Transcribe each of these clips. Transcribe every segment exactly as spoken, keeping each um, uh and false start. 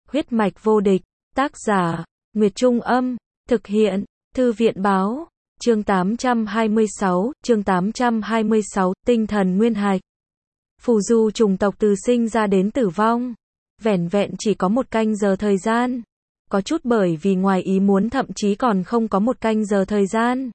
Huyết mạch vô địch, tác giả, Nguyệt Trung Âm, thực hiện, Thư viện Báo, chương tám trăm hai mươi sáu, chương tám trăm hai mươi sáu, tinh thần nguyên hạch. Phù du trùng tộc từ sinh ra đến tử vong, vẻn vẹn chỉ có một canh giờ thời gian. Có chút bởi vì ngoài ý muốn thậm chí còn không có một canh giờ thời gian.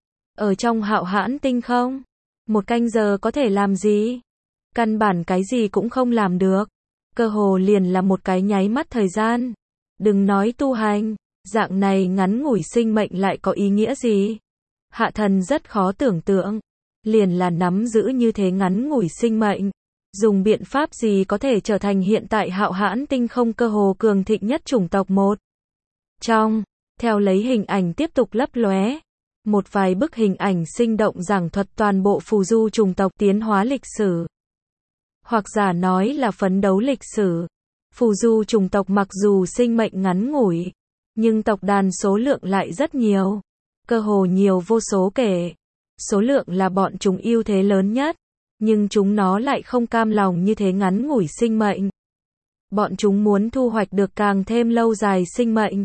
Ở trong hạo hãn tinh không, một canh giờ có thể làm gì? Căn bản cái gì cũng không làm được. Cơ hồ liền là một cái nháy mắt thời gian. Đừng nói tu hành, dạng này ngắn ngủi sinh mệnh lại có ý nghĩa gì? Hạ thần rất khó tưởng tượng. Liền là nắm giữ như thế ngắn ngủi sinh mệnh. Dùng biện pháp gì có thể trở thành hiện tại hạo hãn tinh không cơ hồ cường thịnh nhất chủng tộc một. Trong, theo lấy hình ảnh tiếp tục lấp lóe. Một vài bức hình ảnh sinh động giảng thuật toàn bộ phù du chủng tộc tiến hóa lịch sử. Hoặc giả nói là phấn đấu lịch sử. Phù du chủng tộc mặc dù sinh mệnh ngắn ngủi, nhưng tộc đàn số lượng lại rất nhiều. Cơ hồ nhiều vô số kể. Số lượng là bọn chúng ưu thế lớn nhất, nhưng chúng nó lại không cam lòng như thế ngắn ngủi sinh mệnh. Bọn chúng muốn thu hoạch được càng thêm lâu dài sinh mệnh.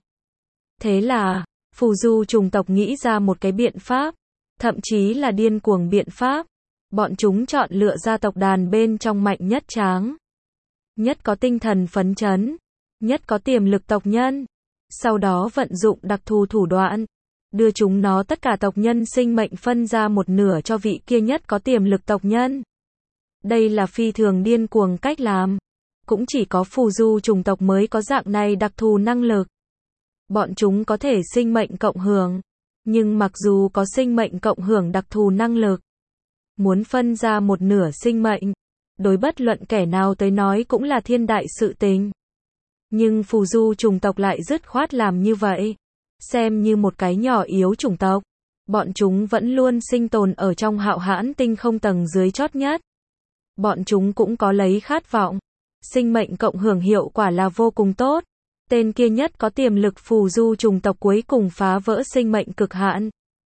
Thế là, phù du chủng tộc nghĩ ra một cái biện pháp, thậm chí là điên cuồng biện pháp. Bọn chúng chọn lựa ra tộc đàn bên trong mạnh nhất tráng, nhất có tinh thần phấn chấn, nhất có tiềm lực tộc nhân. Sau đó vận dụng đặc thù thủ đoạn, đưa chúng nó tất cả tộc nhân sinh mệnh phân ra một nửa cho vị kia nhất có tiềm lực tộc nhân. Đây là phi thường điên cuồng cách làm. Cũng chỉ có phù du chủng tộc mới có dạng này đặc thù năng lực. Bọn chúng có thể sinh mệnh cộng hưởng. Nhưng mặc dù có sinh mệnh cộng hưởng đặc thù năng lực, muốn phân ra một nửa sinh mệnh, đối bất luận kẻ nào tới nói cũng là thiên đại sự tình. Nhưng phù du chủng tộc lại dứt khoát làm như vậy. Xem như một cái nhỏ yếu chủng tộc, bọn chúng vẫn luôn sinh tồn ở trong hạo hãn tinh không tầng dưới chót nhất. Bọn chúng cũng có lấy khát vọng. Sinh mệnh cộng hưởng hiệu quả là vô cùng tốt. Tên kia nhất có tiềm lực phù du chủng tộc cuối cùng phá vỡ sinh mệnh cực hạn.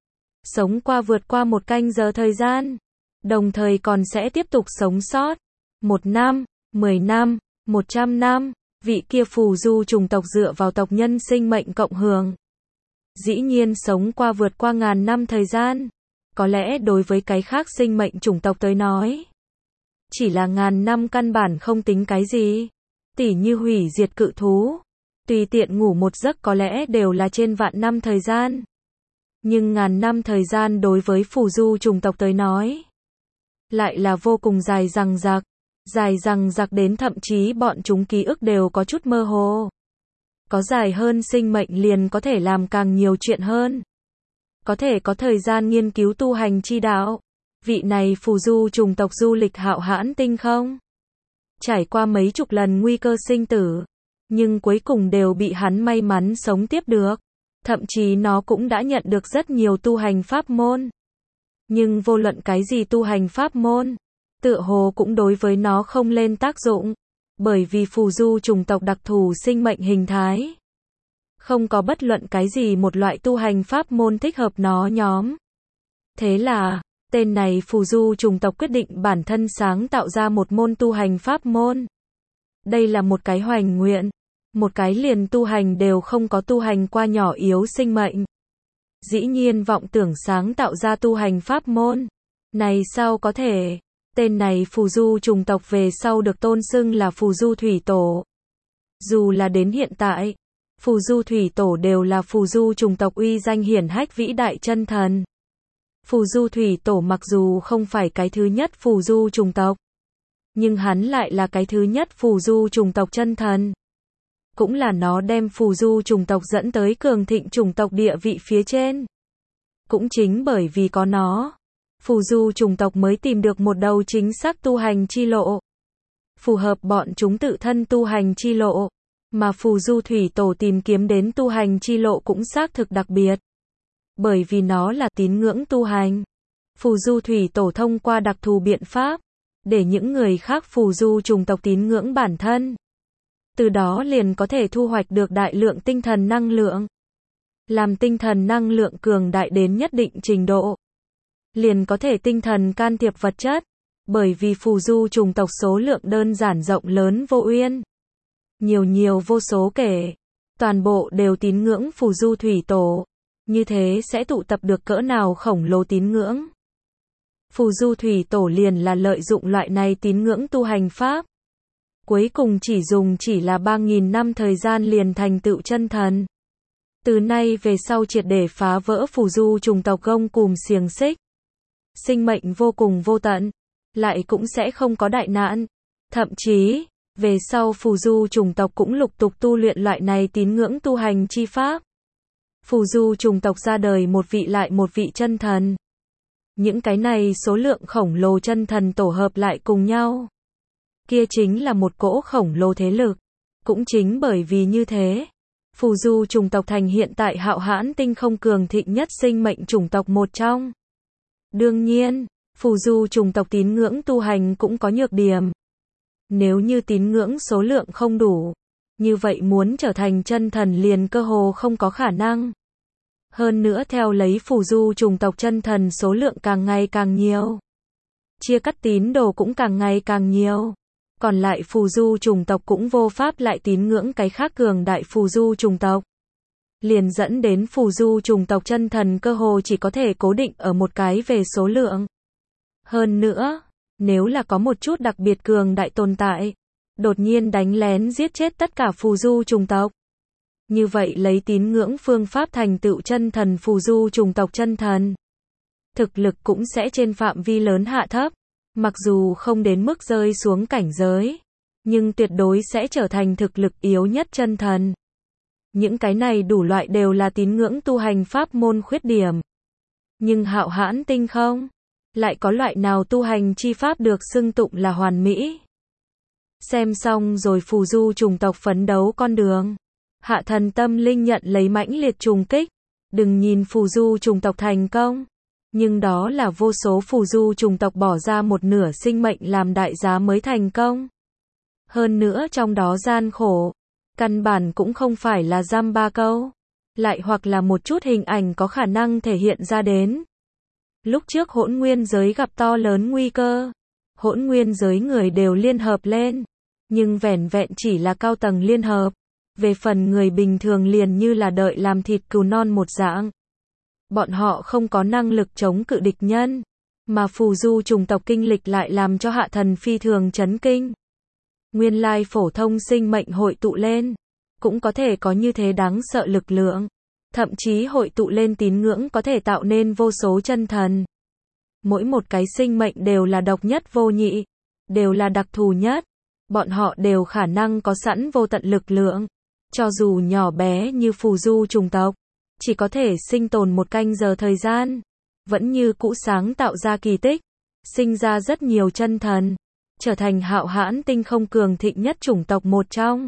Sống qua vượt qua một canh giờ thời gian. Đồng thời còn sẽ tiếp tục sống sót. Một năm, mười năm, một trăm năm. Vị kia phù du chủng tộc dựa vào tộc nhân sinh mệnh cộng hưởng. Dĩ nhiên sống qua vượt qua ngàn năm thời gian. Có lẽ đối với cái khác sinh mệnh chủng tộc tới nói, chỉ là ngàn năm căn bản không tính cái gì. Tỉ như hủy diệt cự thú, tùy tiện ngủ một giấc có lẽ đều là trên vạn năm thời gian. Nhưng ngàn năm thời gian đối với phù du chủng tộc tới nói, lại là vô cùng dài dằng dặc. Dài dằng dặc đến thậm chí bọn chúng ký ức đều có chút mơ hồ. Có dài hơn sinh mệnh liền có thể làm càng nhiều chuyện hơn. Có thể có thời gian nghiên cứu tu hành chi đạo. Vị này phù du chủng tộc du lịch hạo hãn tinh không, trải qua mấy chục lần nguy cơ sinh tử, nhưng cuối cùng đều bị hắn may mắn sống tiếp được. Thậm chí nó cũng đã nhận được rất nhiều tu hành pháp môn. Nhưng vô luận cái gì tu hành pháp môn, tựa hồ cũng đối với nó không lên tác dụng. Bởi vì phù du chủng tộc đặc thù sinh mệnh hình thái, không có bất luận cái gì một loại tu hành pháp môn thích hợp nó nhóm. Thế là, tên này phù du chủng tộc quyết định bản thân sáng tạo ra một môn tu hành pháp môn. Đây là một cái hoành nguyện, một cái liền tu hành đều không có tu hành qua nhỏ yếu sinh mệnh. Dĩ nhiên vọng tưởng sáng tạo ra tu hành pháp môn. Này sao có thể? Tên này phù du chủng tộc về sau được tôn xưng là phù du thủy tổ. Dù là đến hiện tại, phù du thủy tổ đều là phù du chủng tộc uy danh hiển hách vĩ đại chân thần. Phù du thủy tổ mặc dù không phải cái thứ nhất phù du chủng tộc, nhưng hắn lại là cái thứ nhất phù du chủng tộc chân thần. Cũng là nó đem phù du chủng tộc dẫn tới cường thịnh chủng tộc địa vị phía trên. Cũng chính bởi vì có nó, phù du chủng tộc mới tìm được một đầu chính xác tu hành chi lộ, phù hợp bọn chúng tự thân tu hành chi lộ, mà phù du thủy tổ tìm kiếm đến tu hành chi lộ cũng xác thực đặc biệt. Bởi vì nó là tín ngưỡng tu hành. Phù du thủy tổ thông qua đặc thù biện pháp, để những người khác phù du chủng tộc tín ngưỡng bản thân. Từ đó liền có thể thu hoạch được đại lượng tinh thần năng lượng. Làm tinh thần năng lượng cường đại đến nhất định trình độ, liền có thể tinh thần can thiệp vật chất. Bởi vì phù du chủng tộc số lượng đơn giản rộng lớn vô uyên. nhiều nhiều vô số kể, toàn bộ đều tín ngưỡng phù du thủy tổ, như thế sẽ tụ tập được cỡ nào khổng lồ tín ngưỡng. Phù du thủy tổ liền là lợi dụng loại này tín ngưỡng tu hành pháp. Cuối cùng chỉ dùng chỉ là ba nghìn năm thời gian liền thành tựu chân thần. Từ nay về sau triệt để phá vỡ phù du chủng tộc gông cùm xiềng xích. Sinh mệnh vô cùng vô tận, lại cũng sẽ không có đại nạn. Thậm chí, về sau phù du chủng tộc cũng lục tục tu luyện loại này tín ngưỡng tu hành chi pháp. Phù du chủng tộc ra đời một vị lại một vị chân thần. Những cái này số lượng khổng lồ chân thần tổ hợp lại cùng nhau. Kia chính là một cỗ khổng lồ thế lực. Cũng chính bởi vì như thế, phù du chủng tộc thành hiện tại hạo hãn tinh không cường thịnh nhất sinh mệnh chủng tộc một trong. Đương nhiên, phù du chủng tộc tín ngưỡng tu hành cũng có nhược điểm. Nếu như tín ngưỡng số lượng không đủ, như vậy muốn trở thành chân thần liền cơ hồ không có khả năng. Hơn nữa theo lấy phù du chủng tộc chân thần số lượng càng ngày càng nhiều, chia cắt tín đồ cũng càng ngày càng nhiều. Còn lại phù du chủng tộc cũng vô pháp lại tín ngưỡng cái khác cường đại phù du chủng tộc. Liền dẫn đến phù du chủng tộc chân thần cơ hồ chỉ có thể cố định ở một cái về số lượng. Hơn nữa, nếu là có một chút đặc biệt cường đại tồn tại, đột nhiên đánh lén giết chết tất cả phù du chủng tộc. Như vậy lấy tín ngưỡng phương pháp thành tựu chân thần phù du chủng tộc chân thần, thực lực cũng sẽ trên phạm vi lớn hạ thấp. Mặc dù không đến mức rơi xuống cảnh giới, nhưng tuyệt đối sẽ trở thành thực lực yếu nhất chân thần. Những cái này đủ loại đều là tín ngưỡng tu hành pháp môn khuyết điểm. Nhưng hạo hãn tinh không, lại có loại nào tu hành chi pháp được xưng tụng là hoàn mỹ. Xem xong rồi phù du chủng tộc phấn đấu con đường. Hạ thần tâm linh nhận lấy mãnh liệt trùng kích. Đừng nhìn phù du chủng tộc thành công, nhưng đó là vô số phù du chủng tộc bỏ ra một nửa sinh mệnh làm đại giá mới thành công. Hơn nữa trong đó gian khổ, căn bản cũng không phải là dăm ba câu, lại hoặc là một chút hình ảnh có khả năng thể hiện ra đến. Lúc trước hỗn nguyên giới gặp to lớn nguy cơ, hỗn nguyên giới người đều liên hợp lên, nhưng vẻn vẹn chỉ là cao tầng liên hợp. Về phần người bình thường liền như là đợi làm thịt cừu non một dạng. Bọn họ không có năng lực chống cự địch nhân, mà phù du chủng tộc kinh lịch lại làm cho hạ thần phi thường chấn kinh. Nguyên lai phổ thông sinh mệnh hội tụ lên, cũng có thể có như thế đáng sợ lực lượng. Thậm chí hội tụ lên tín ngưỡng có thể tạo nên vô số chân thần. Mỗi một cái sinh mệnh đều là độc nhất vô nhị, đều là đặc thù nhất. Bọn họ đều khả năng có sẵn vô tận lực lượng. Cho dù nhỏ bé như phù du chủng tộc, chỉ có thể sinh tồn một canh giờ thời gian, vẫn như cũ sáng tạo ra kỳ tích, sinh ra rất nhiều chân thần, trở thành hạo hãn tinh không cường thịnh nhất chủng tộc một trong.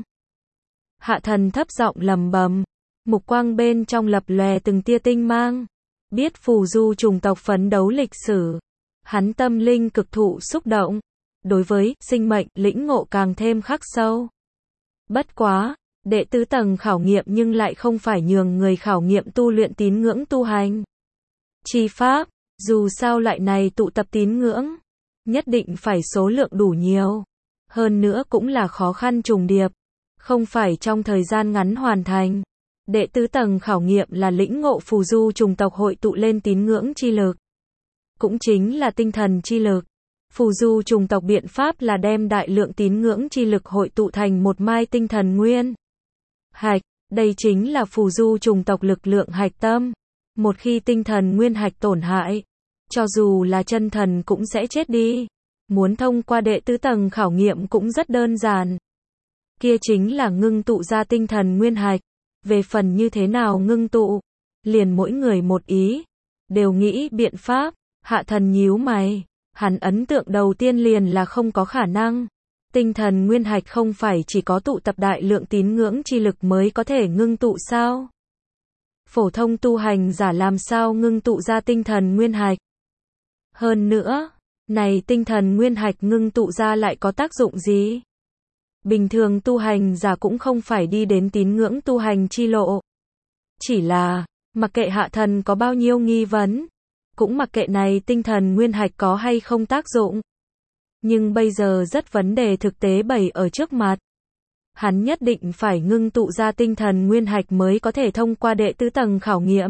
Hạ thần thấp giọng lẩm bẩm, mục quang bên trong lập lòe từng tia tinh mang, biết phù du chủng tộc phấn đấu lịch sử, hắn tâm linh cực thụ xúc động, đối với sinh mệnh lĩnh ngộ càng thêm khắc sâu. Bất quá, đệ tứ tầng khảo nghiệm nhưng lại không phải nhường người khảo nghiệm tu luyện tín ngưỡng tu hành chi pháp, dù sao loại này tụ tập tín ngưỡng, nhất định phải số lượng đủ nhiều, hơn nữa cũng là khó khăn trùng điệp, không phải trong thời gian ngắn hoàn thành. Đệ tứ tầng khảo nghiệm là lĩnh ngộ phù du chủng tộc hội tụ lên tín ngưỡng chi lực, cũng chính là tinh thần chi lực. Phù du chủng tộc biện pháp là đem đại lượng tín ngưỡng chi lực hội tụ thành một mai tinh thần nguyên hạch, đây chính là phù du chủng tộc lực lượng hạch tâm. Một khi tinh thần nguyên hạch tổn hại, cho dù là chân thần cũng sẽ chết đi. Muốn thông qua đệ tứ tầng khảo nghiệm cũng rất đơn giản. Kia chính là ngưng tụ ra tinh thần nguyên hạch. Về phần như thế nào ngưng tụ, liền mỗi người một ý, đều nghĩ biện pháp. Hạ thần nhíu mày, hắn ấn tượng đầu tiên liền là không có khả năng. Tinh thần nguyên hạch không phải chỉ có tụ tập đại lượng tín ngưỡng chi lực mới có thể ngưng tụ sao? Phổ thông tu hành giả làm sao ngưng tụ ra tinh thần nguyên hạch? Hơn nữa, này tinh thần nguyên hạch ngưng tụ ra lại có tác dụng gì? Bình thường tu hành giả cũng không phải đi đến tín ngưỡng tu hành chi lộ. Chỉ là, mặc kệ hạ thần có bao nhiêu nghi vấn, cũng mặc kệ này tinh thần nguyên hạch có hay không tác dụng. Nhưng bây giờ rất vấn đề thực tế bày ở trước mặt. hắn nhất định phải ngưng tụ ra tinh thần nguyên hạch mới có thể thông qua đệ tứ tầng khảo nghiệm.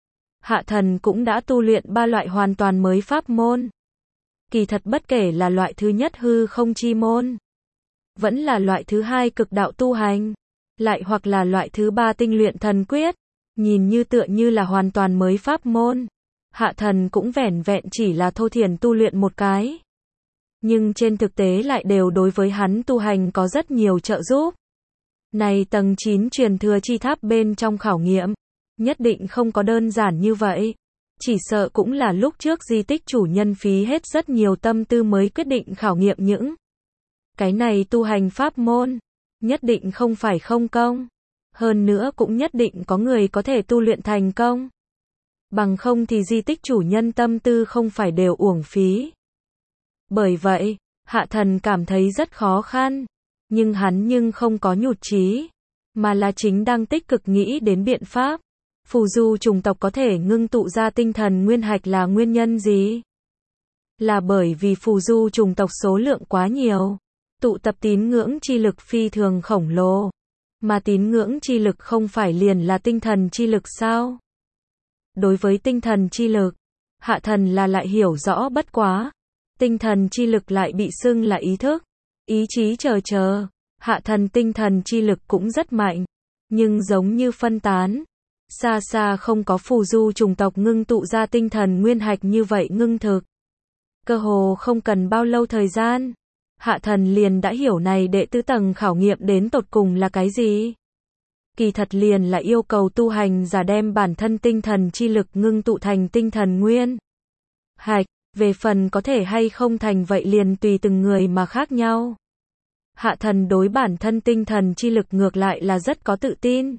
Hạ thần cũng đã tu luyện ba loại hoàn toàn mới pháp môn. Kỳ thật bất kể là loại thứ nhất hư không chi môn, vẫn là loại thứ hai cực đạo tu hành, lại hoặc là loại thứ ba tinh luyện thần quyết, nhìn như tựa như là hoàn toàn mới pháp môn. Hạ thần cũng vẻn vẹn chỉ là thô thiển tu luyện một cái. Nhưng trên thực tế lại đều đối với hắn tu hành có rất nhiều trợ giúp. Này tầng chín truyền thừa chi tháp bên trong khảo nghiệm, nhất định không có đơn giản như vậy. Chỉ sợ cũng là lúc trước di tích chủ nhân phí hết rất nhiều tâm tư mới quyết định khảo nghiệm những cái này tu hành pháp môn. Nhất định không phải không công. Hơn nữa cũng nhất định có người có thể tu luyện thành công. Bằng không thì di tích chủ nhân tâm tư không phải đều uổng phí. Bởi vậy, hạ thần cảm thấy rất khó khăn. Nhưng hắn nhưng không có nhụt chí, mà là chính đang tích cực nghĩ đến biện pháp. Phù du chủng tộc có thể ngưng tụ ra tinh thần nguyên hạch là nguyên nhân gì? Là bởi vì phù du chủng tộc số lượng quá nhiều, tụ tập tín ngưỡng chi lực phi thường khổng lồ. Mà tín ngưỡng chi lực không phải liền là tinh thần chi lực sao? Đối với tinh thần chi lực, hạ thần là lại hiểu rõ bất quá. Tinh thần chi lực lại bị xưng là ý thức, ý chí chờ chờ. Hạ thần tinh thần chi lực cũng rất mạnh, nhưng giống như phân tán. Xa xa không có phù du chủng tộc ngưng tụ ra tinh thần nguyên hạch như vậy ngưng thực. Cơ hồ không cần bao lâu thời gian, hạ thần liền đã hiểu này đệ tứ tầng khảo nghiệm đến tột cùng là cái gì. Kỳ thật liền là yêu cầu tu hành giả đem bản thân tinh thần chi lực ngưng tụ thành tinh thần nguyên hạch, về phần có thể hay không thành vậy liền tùy từng người mà khác nhau. Hạ thần đối bản thân tinh thần chi lực ngược lại là rất có tự tin.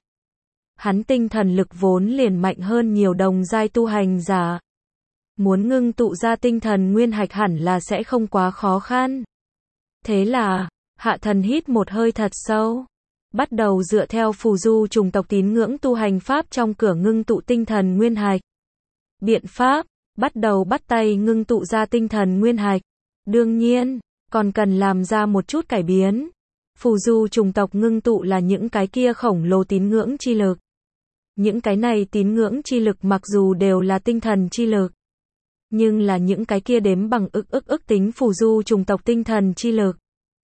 Hắn tinh thần lực vốn liền mạnh hơn nhiều đồng giai tu hành giả. Muốn ngưng tụ ra tinh thần nguyên hạch hẳn là sẽ không quá khó khăn. Thế là, hạ thần hít một hơi thật sâu. Bắt đầu dựa theo phù du chủng tộc tín ngưỡng tu hành pháp trong cửa ngưng tụ tinh thần nguyên hạch. Biện pháp, bắt đầu bắt tay ngưng tụ ra tinh thần nguyên hạch. Đương nhiên, còn cần làm ra một chút cải biến. Phù du chủng tộc ngưng tụ là những cái kia khổng lồ tín ngưỡng chi lực. Những cái này tín ngưỡng chi lực mặc dù đều là tinh thần chi lực, nhưng là những cái kia đếm bằng ức ức ức tính phù du chủng tộc tinh thần chi lực.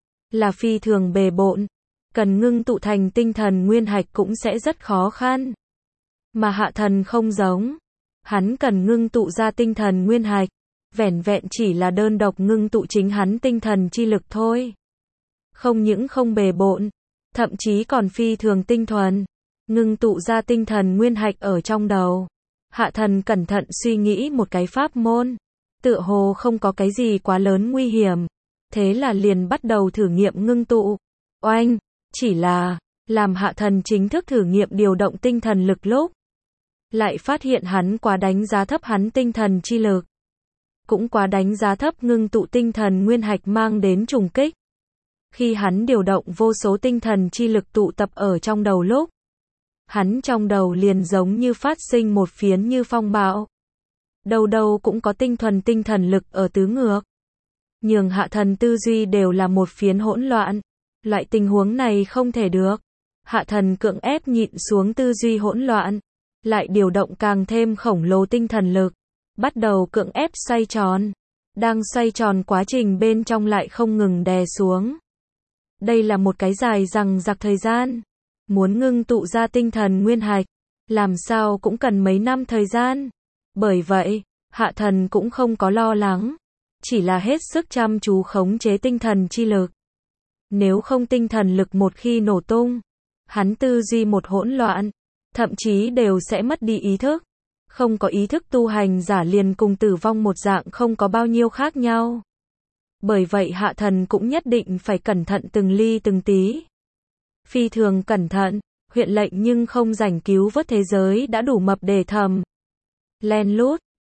Là phi thường bề bộn, cần ngưng tụ thành tinh thần nguyên hạch cũng sẽ rất khó khăn. Mà hạ thần không giống, hắn cần ngưng tụ ra tinh thần nguyên hạch, vẻn vẹn chỉ là đơn độc ngưng tụ chính hắn tinh thần chi lực thôi. Không những không bề bộn, thậm chí còn phi thường tinh thuần. Ngưng tụ ra tinh thần nguyên hạch ở trong đầu. Hạ thần cẩn thận suy nghĩ một cái pháp môn. Tựa hồ không có cái gì quá lớn nguy hiểm. Thế là liền bắt đầu thử nghiệm ngưng tụ. Oanh, chỉ là, làm hạ thần chính thức thử nghiệm điều động tinh thần lực lúc. Lại phát hiện hắn quá đánh giá thấp hắn tinh thần chi lực. Cũng quá đánh giá thấp ngưng tụ tinh thần nguyên hạch mang đến trùng kích. Khi hắn điều động vô số tinh thần chi lực tụ tập ở trong đầu lúc, hắn trong đầu liền giống như phát sinh một phiến như phong bạo. Đầu đầu cũng có tinh thuần tinh thần lực ở tứ ngược. Nhường hạ thần tư duy đều là một phiến hỗn loạn. Loại tình huống này không thể được. Hạ thần cưỡng ép nhịn xuống tư duy hỗn loạn. Lại điều động càng thêm khổng lồ tinh thần lực. Bắt đầu cưỡng ép xoay tròn. Đang xoay tròn quá trình bên trong lại không ngừng đè xuống. Đây là một cái dài dằng dặc thời gian. Muốn ngưng tụ ra tinh thần nguyên hạch, làm sao cũng cần mấy năm thời gian. Bởi vậy, hạ thần cũng không có lo lắng. Chỉ là hết sức chăm chú khống chế tinh thần chi lực. Nếu không tinh thần lực một khi nổ tung, hắn tư duy một hỗn loạn, thậm chí đều sẽ mất đi ý thức. Không có ý thức tu hành giả liền cùng tử vong một dạng không có bao nhiêu khác nhau. Bởi vậy hạ thần cũng nhất định phải cẩn thận từng ly từng tí. Phi thường cẩn thận, huyện lệnh nhưng không rảnh cứu vớt thế giới đã đủ mập để thầm. Len lút,